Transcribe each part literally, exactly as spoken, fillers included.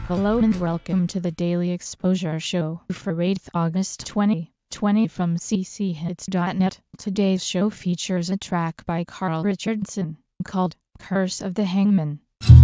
Hello and welcome to the Daily Exposure Show for eighth August twenty twenty from c c hits dot net. Today's show features a track by Carl Richardson called Curse of the Hangman.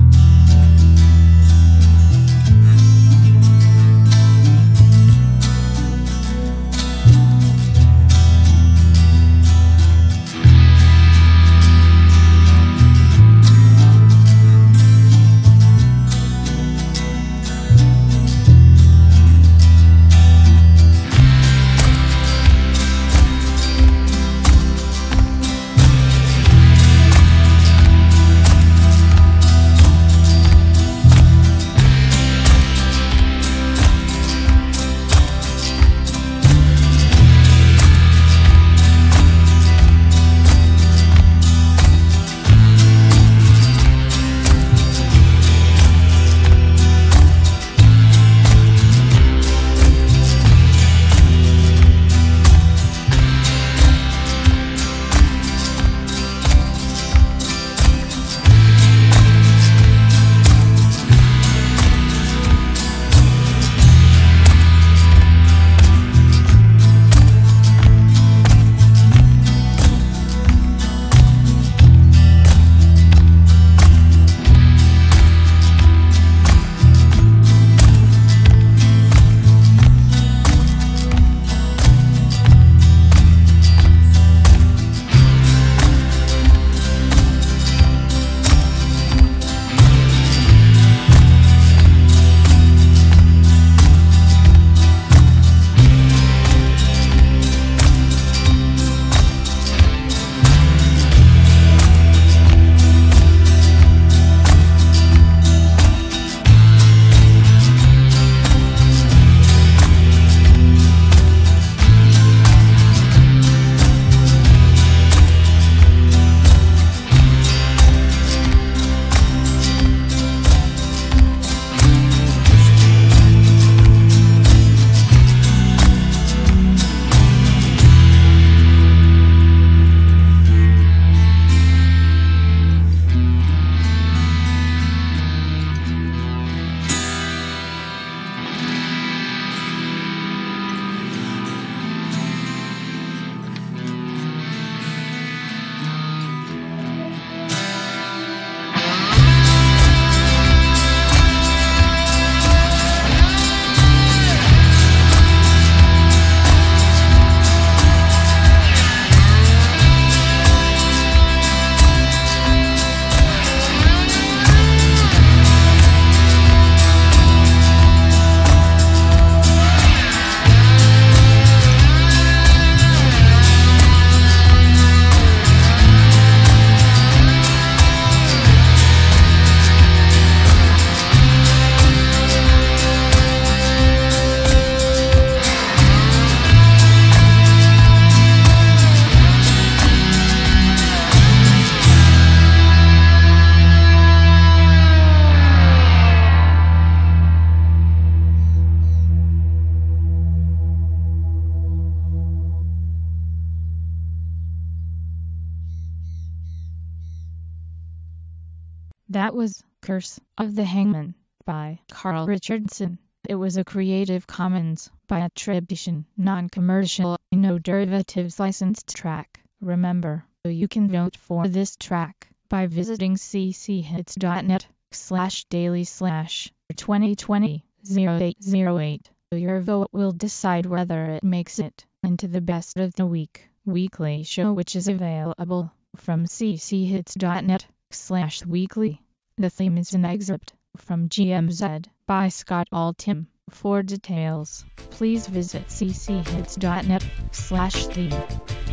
That was Curse of the Hangman by Carl Richardson. It was a Creative Commons by attribution, non-commercial, no derivatives licensed track. Remember, you can vote for this track by visiting c c hits dot net slash daily slash twenty twenty oh eight oh eight. Your vote will decide whether it makes it into the Best of the Week weekly show, which is available from c c hits dot net slash weekly. The theme is an excerpt from G M Z by Scott Altham. For details, please visit c c hits dot net slash theme.